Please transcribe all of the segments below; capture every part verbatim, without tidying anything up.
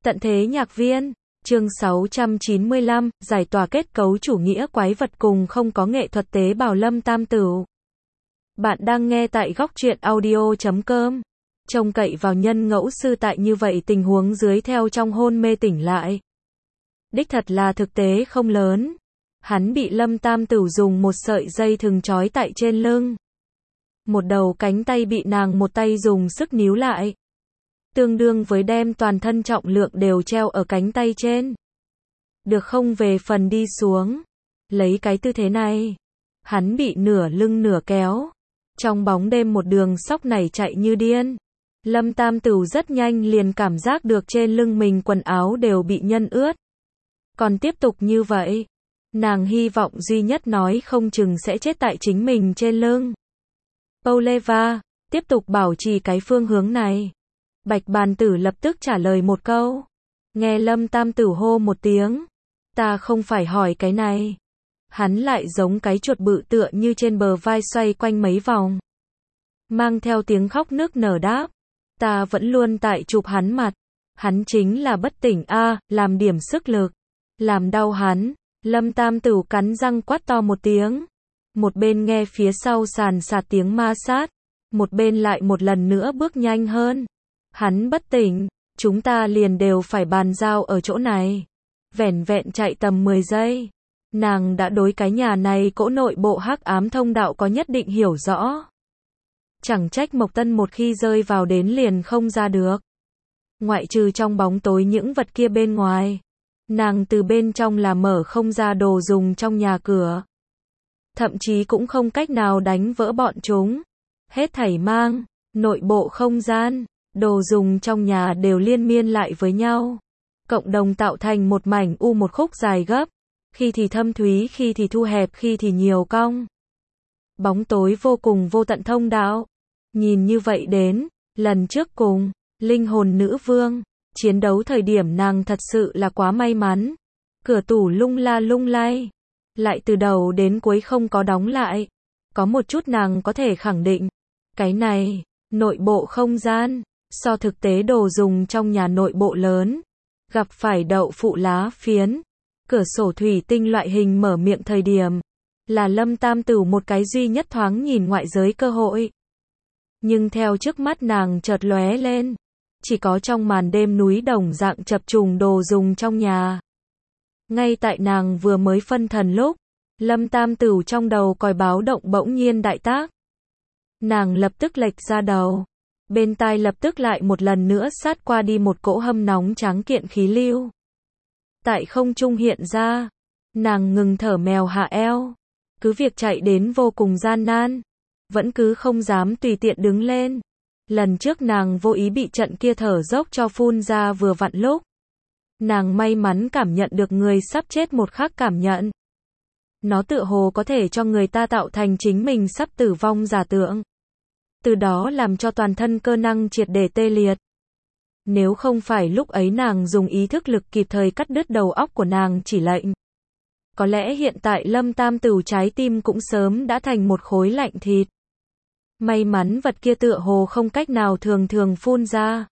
Tận thế nhạc viên, chương sáu trăm chín mươi lăm, giải tỏa kết cấu chủ nghĩa quái vật cùng không có nghệ thuật tế bào Lâm Tam Tửu. Bạn đang nghe tại góc truyện audio chấm com. Trông cậy vào nhân ngẫu sư tại như vậy tình huống dưới theo trong hôn mê tỉnh lại. Đích thật là thực tế không lớn. Hắn bị Lâm Tam Tửu dùng một sợi dây thừng trói tại trên lưng. Một đầu cánh tay bị nàng một tay dùng sức níu lại. Tương đương với đem toàn thân trọng lượng đều treo ở cánh tay trên. Được không về phần đi xuống. Lấy cái tư thế này. Hắn bị nửa lưng nửa kéo. Trong bóng đêm một đường sóc này chạy như điên. Lâm Tam Tửu rất nhanh liền cảm giác được trên lưng mình quần áo đều bị nhân ướt. Còn tiếp tục như vậy. Nàng hy vọng duy nhất nói không chừng sẽ chết tại chính mình trên lưng. Pauleva, tiếp tục bảo trì cái phương hướng này. Bạch Bàn Tử lập tức trả lời một câu. Nghe Lâm Tam Tửu hô một tiếng. Ta không phải hỏi cái này. Hắn lại giống cái chuột bự tựa như trên bờ vai xoay quanh mấy vòng. Mang theo tiếng khóc nức nở đáp. Ta vẫn luôn tại chụp hắn mặt. Hắn chính là bất tỉnh a, làm điểm sức lực. Làm đau hắn. Lâm Tam Tửu cắn răng quát to một tiếng. Một bên nghe phía sau sàn sạt tiếng ma sát. Một bên lại một lần nữa bước nhanh hơn. Hắn bất tỉnh, chúng ta liền đều phải bàn giao ở chỗ này. Vẻn vẹn chạy tầm mười giây. Nàng đã đối cái nhà này cỗ nội bộ hắc ám thông đạo có nhất định hiểu rõ. Chẳng trách Mộc Tân một khi rơi vào đến liền không ra được. Ngoại trừ trong bóng tối những vật kia bên ngoài. Nàng từ bên trong là mở không ra đồ dùng trong nhà cửa. Thậm chí cũng không cách nào đánh vỡ bọn chúng. Hết thảy mang, nội bộ không gian, đồ dùng trong nhà đều liên miên lại với nhau. Cộng đồng tạo thành một mảnh u một khúc dài gấp. Khi thì thâm thúy, khi thì thu hẹp, khi thì nhiều cong. Bóng tối vô cùng vô tận thông đạo. Nhìn như vậy đến, lần trước cùng, linh hồn nữ vương, chiến đấu thời điểm nàng thật sự là quá may mắn. Cửa tủ lung la lung lay. Lại từ đầu đến cuối không có đóng lại. Có một chút nàng có thể khẳng định. Cái này, nội bộ không gian, so thực tế đồ dùng trong nhà nội bộ lớn. Gặp phải đậu phụ lá phiến, cửa sổ thủy tinh loại hình mở miệng thời điểm. Là Lâm Tam Tửu một cái duy nhất thoáng nhìn ngoại giới cơ hội. Nhưng theo trước mắt nàng chợt lóe lên. Chỉ có trong màn đêm núi đồng dạng chập trùng đồ dùng trong nhà. Ngay tại nàng vừa mới phân thần lúc, Lâm Tam Tửu trong đầu còi báo động bỗng nhiên đại tác. Nàng lập tức lệch ra đầu. Bên tai lập tức lại một lần nữa sát qua đi một cỗ hâm nóng tráng kiện khí lưu. Tại không trung hiện ra. Nàng ngừng thở mèo hạ eo. Cứ việc chạy đến vô cùng gian nan. Vẫn cứ không dám tùy tiện đứng lên. Lần trước nàng vô ý bị trận kia thở dốc cho phun ra vừa vặn lúc. Nàng may mắn cảm nhận được người sắp chết một khắc cảm nhận. Nó tựa hồ có thể cho người ta tạo thành chính mình sắp tử vong giả tưởng. Từ đó làm cho toàn thân cơ năng triệt để tê liệt. Nếu không phải lúc ấy nàng dùng ý thức lực kịp thời cắt đứt đầu óc của nàng chỉ lệnh. Có lẽ hiện tại Lâm Tam Tửu trái tim cũng sớm đã thành một khối lạnh thịt. May mắn vật kia tựa hồ không cách nào thường thường phun ra.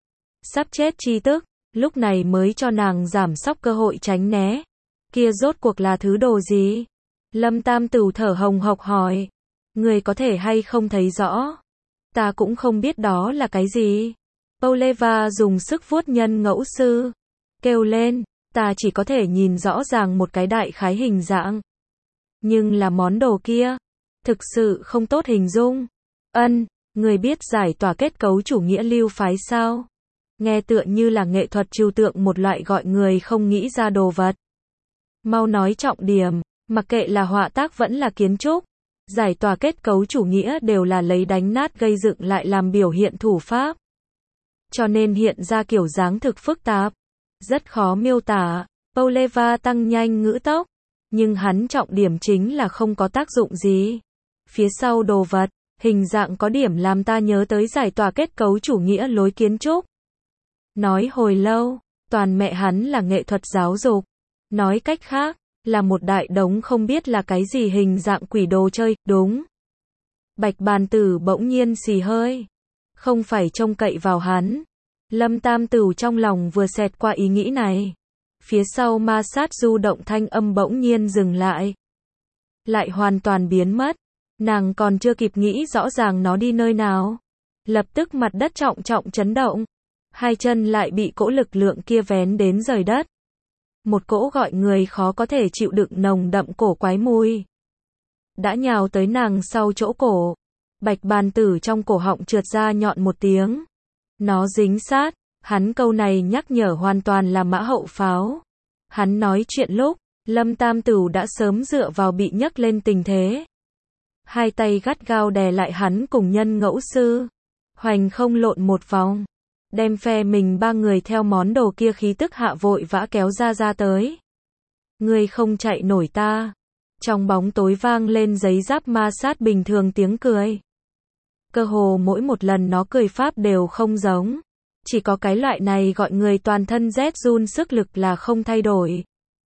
Sắp chết chi tức, lúc này mới cho nàng giảm sóc cơ hội tránh né. Kia rốt cuộc là thứ đồ gì? Lâm Tam Tửu thở hồng hộc hỏi. Người có thể hay không thấy rõ? Ta cũng không biết đó là cái gì. Pauleva dùng sức vuốt nhân ngẫu sư. Kêu lên, ta chỉ có thể nhìn rõ ràng một cái đại khái hình dạng. Nhưng là món đồ kia. Thực sự không tốt hình dung. Ân, người biết giải tỏa kết cấu chủ nghĩa lưu phái sao? Nghe tựa như là nghệ thuật trừu tượng một loại gọi người không nghĩ ra đồ vật. Mau nói trọng điểm, mặc kệ là họa tác vẫn là kiến trúc. Giải tỏa kết cấu chủ nghĩa đều là lấy đánh nát gây dựng lại làm biểu hiện thủ pháp. Cho nên hiện ra kiểu dáng thực phức tạp. Rất khó miêu tả. Pauleva tăng nhanh ngữ tốc. Nhưng hắn trọng điểm chính là không có tác dụng gì. Phía sau đồ vật, hình dạng có điểm làm ta nhớ tới giải tỏa kết cấu chủ nghĩa lối kiến trúc. Nói hồi lâu, toàn mẹ hắn là nghệ thuật giáo dục. Nói cách khác, là một đại đống không biết là cái gì hình dạng quỷ đồ chơi, đúng. Bạch Bàn Tử bỗng nhiên xì hơi. Không phải trông cậy vào hắn. Lâm Tam Tửu trong lòng vừa xẹt qua ý nghĩ này. Phía sau ma sát du động thanh âm bỗng nhiên dừng lại. Lại hoàn toàn biến mất. Nàng còn chưa kịp nghĩ rõ ràng nó đi nơi nào. Lập tức mặt đất trọng trọng chấn động. Hai chân lại bị cỗ lực lượng kia vén đến rời đất. Một cỗ gọi người khó có thể chịu đựng nồng đậm cổ quái mùi. Đã nhào tới nàng sau chỗ cổ. Bạch Bàn Tử trong cổ họng trượt ra nhọn một tiếng. Nó dính sát. Hắn câu này nhắc nhở hoàn toàn là mã hậu pháo. Hắn nói chuyện lúc, Lâm Tam Tửu đã sớm dựa vào bị nhấc lên tình thế. Hai tay gắt gao đè lại hắn cùng Nhân Ngẫu Sư. Hoành không lộn một vòng. Đem phe mình ba người theo món đồ kia khí tức hạ vội vã kéo ra ra tới. Ngươi không chạy nổi ta. Trong bóng tối vang lên giấy giáp ma sát bình thường tiếng cười. Cơ hồ mỗi một lần nó cười pháp đều không giống. Chỉ có cái loại này gọi người toàn thân rét run sức lực là không thay đổi.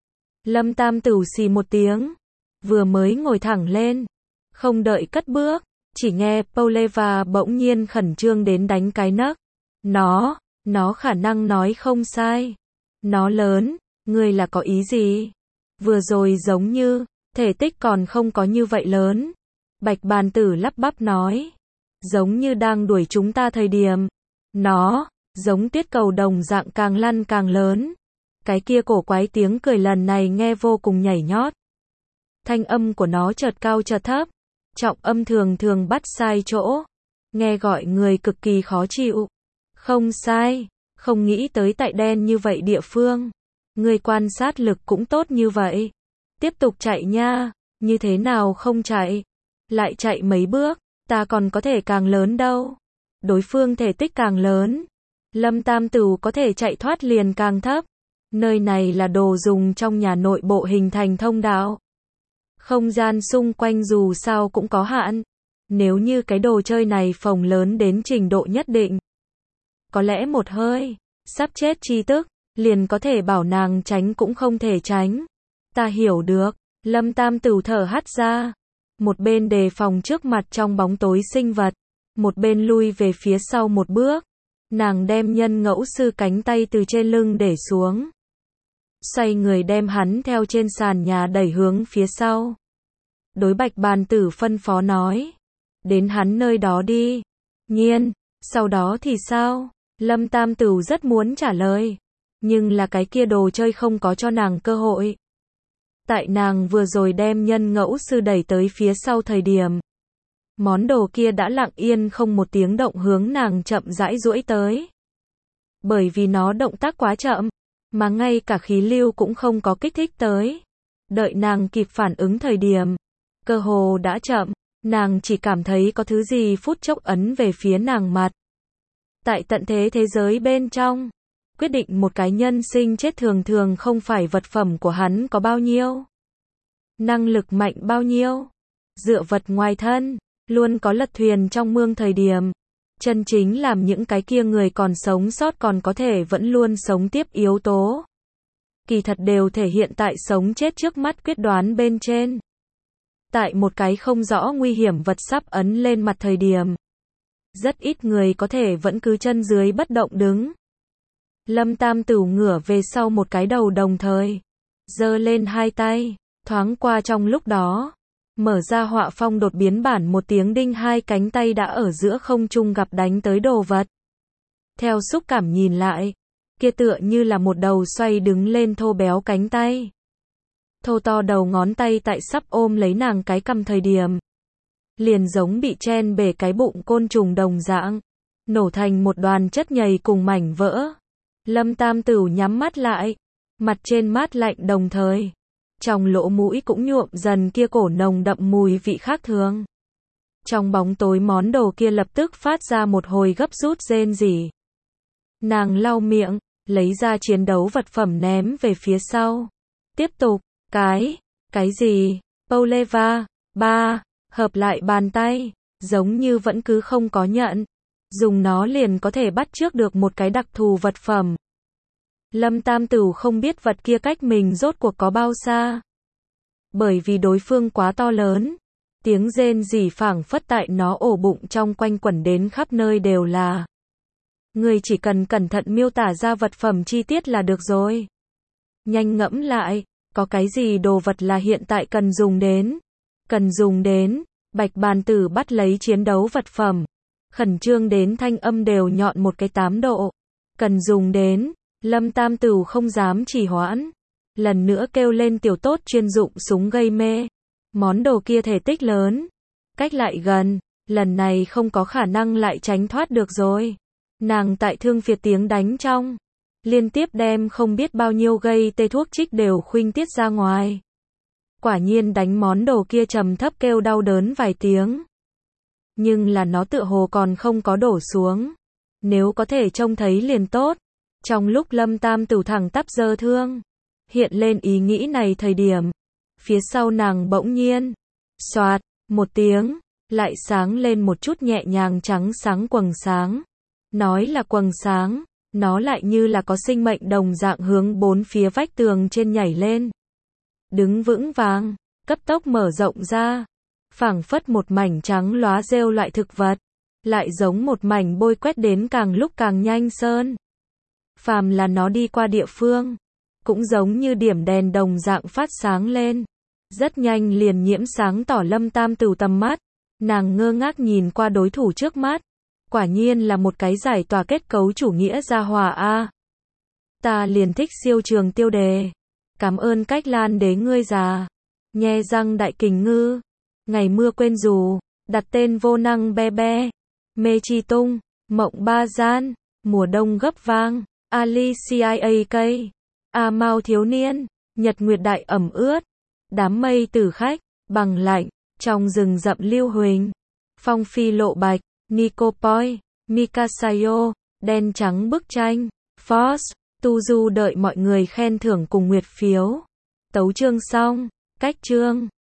Lâm Tam Tửu xì một tiếng. Vừa mới ngồi thẳng lên. Không đợi cất bước. Chỉ nghe Pauleva bỗng nhiên khẩn trương đến đánh cái nấc. Nó, nó khả năng nói không sai. Nó lớn, ngươi là có ý gì? Vừa rồi giống như, thể tích còn không có như vậy lớn. Bạch Bàn Tử lắp bắp nói. Giống như đang đuổi chúng ta thời điểm. Nó, giống tuyết cầu đồng dạng càng lăn càng lớn. Cái kia cổ quái tiếng cười lần này nghe vô cùng nhảy nhót. Thanh âm của nó chợt cao chợt thấp. Trọng âm thường thường bắt sai chỗ. Nghe gọi người cực kỳ khó chịu. Không sai, không nghĩ tới tại đen như vậy địa phương. Người quan sát lực cũng tốt như vậy. Tiếp tục chạy nha, như thế nào không chạy? Lại chạy mấy bước, ta còn có thể càng lớn đâu. Đối phương thể tích càng lớn. Lâm Tam Tửu có thể chạy thoát liền càng thấp. Nơi này là đồ dùng trong nhà nội bộ hình thành thông đạo. Không gian xung quanh dù sao cũng có hạn. Nếu như cái đồ chơi này phồng lớn đến trình độ nhất định. Có lẽ một hơi, sắp chết chi tức, liền có thể bảo nàng tránh cũng không thể tránh. Ta hiểu được, Lâm Tam Tửu thở hắt ra. Một bên đề phòng trước mặt trong bóng tối sinh vật. Một bên lui về phía sau một bước. Nàng đem Nhân Ngẫu Sư cánh tay từ trên lưng để xuống. Xoay người đem hắn theo trên sàn nhà đẩy hướng phía sau. Đối Bạch Bàn Tử phân phó nói. Đến hắn nơi đó đi. Nhiên, sau đó thì sao? Lâm Tam Tửu rất muốn trả lời. Nhưng là cái kia đồ chơi không có cho nàng cơ hội. Tại nàng vừa rồi đem Nhân Ngẫu Sư đẩy tới phía sau thời điểm. Món đồ kia đã lặng yên không một tiếng động hướng nàng chậm rãi duỗi tới. Bởi vì nó động tác quá chậm, mà ngay cả khí lưu cũng không có kích thích tới. Đợi nàng kịp phản ứng thời điểm, cơ hồ đã chậm, nàng chỉ cảm thấy có thứ gì phút chốc ấn về phía nàng mặt. Tại tận thế thế giới bên trong, quyết định một cái nhân sinh chết thường thường không phải vật phẩm của hắn có bao nhiêu, năng lực mạnh bao nhiêu, dựa vật ngoài thân, luôn có lật thuyền trong mương thời điểm. Chân chính làm những cái kia người còn sống sót còn có thể vẫn luôn sống tiếp yếu tố. Kỳ thật đều thể hiện tại sống chết trước mắt quyết đoán bên trên. Tại một cái không rõ nguy hiểm vật sắp ấn lên mặt thời điểm. Rất ít người có thể vẫn cứ chân dưới bất động đứng. Lâm Tam Tửu ngửa về sau một cái đầu đồng thời. Giơ lên hai tay, thoáng qua trong lúc đó. Mở ra họa phong đột biến bản một tiếng đinh hai cánh tay đã ở giữa không trung gặp đánh tới đồ vật. Theo xúc cảm nhìn lại, kia tựa như là một đầu xoay đứng lên thô béo cánh tay. Thô to đầu ngón tay tại sắp ôm lấy nàng cái cằm thời điểm. Liền giống bị chen bể cái bụng côn trùng đồng dạng. Nổ thành một đoàn chất nhầy cùng mảnh vỡ. Lâm Tam Tửu nhắm mắt lại. Mặt trên mát lạnh đồng thời. Trong lỗ mũi cũng nhuộm dần kia cổ nồng đậm mùi vị khác thường. Trong bóng tối món đồ kia lập tức phát ra một hồi gấp rút rên rỉ. Nàng lau miệng, lấy ra chiến đấu vật phẩm ném về phía sau. Tiếp tục, cái, cái gì? Pauleva, ba, hợp lại bàn tay, giống như vẫn cứ không có nhận. Dùng nó liền có thể bắt chước được một cái đặc thù vật phẩm. Lâm Tam Tửu không biết vật kia cách mình rốt cuộc có bao xa. Bởi vì đối phương quá to lớn. Tiếng rên rỉ phảng phất tại nó ổ bụng trong quanh quẩn đến khắp nơi đều là. Người chỉ cần cẩn thận miêu tả ra vật phẩm chi tiết là được rồi. Nhanh ngẫm lại, có cái gì đồ vật là hiện tại cần dùng đến? Cần dùng đến, Bạch Bàn Tử bắt lấy chiến đấu vật phẩm. Khẩn trương đến thanh âm đều nhọn một cái tám độ. Cần dùng đến, Lâm Tam Tửu không dám trì hoãn. Lần nữa kêu lên tiểu tốt chuyên dụng súng gây mê. Món đồ kia thể tích lớn. Cách lại gần, lần này không có khả năng lại tránh thoát được rồi. Nàng tại thương phiệt tiếng đánh trong. Liên tiếp đem không biết bao nhiêu gây tê thuốc trích đều khuynh tiết ra ngoài. Quả nhiên đánh món đồ kia trầm thấp kêu đau đớn vài tiếng. Nhưng là nó tựa hồ còn không có đổ xuống. Nếu có thể trông thấy liền tốt. Trong lúc Lâm Tam Tửu thẳng tắp giơ thương, hiện lên ý nghĩ này thời điểm, phía sau nàng bỗng nhiên, xoạt, một tiếng, lại sáng lên một chút nhẹ nhàng trắng sáng quầng sáng. Nói là quầng sáng, nó lại như là có sinh mệnh đồng dạng hướng bốn phía vách tường trên nhảy lên. Đứng vững vàng, cấp tốc mở rộng ra, phảng phất một mảnh trắng lóa rêu loại thực vật, lại giống một mảnh bôi quét đến càng lúc càng nhanh sơn. Phàm là nó đi qua địa phương, cũng giống như điểm đèn đồng dạng phát sáng lên. Rất nhanh liền nhiễm sáng tỏ Lâm Tam Tửu tầm mắt. Nàng ngơ ngác nhìn qua đối thủ trước mắt. Quả nhiên là một cái giải tỏa kết cấu chủ nghĩa gia hòa a. Ta liền thích siêu trường tiêu đề. Cảm ơn Cách Lan đế ngươi già. Nhe răng đại kình ngư. Ngày mưa quên dù. Đặt tên vô năng be be. Mê chi tung. Mộng ba gian. Mùa đông gấp vang. Alicia K. A Mao thiếu niên. Nhật nguyệt đại ẩm ướt. Đám mây tử khách. Bằng lạnh. Trong rừng rậm lưu huỳnh. Phong phi lộ bạch. Nico Poi. Mikasayo. Đen trắng bức tranh. Force. Tu Du đợi mọi người khen thưởng cùng nguyệt phiếu. Tấu chương xong. Cách chương.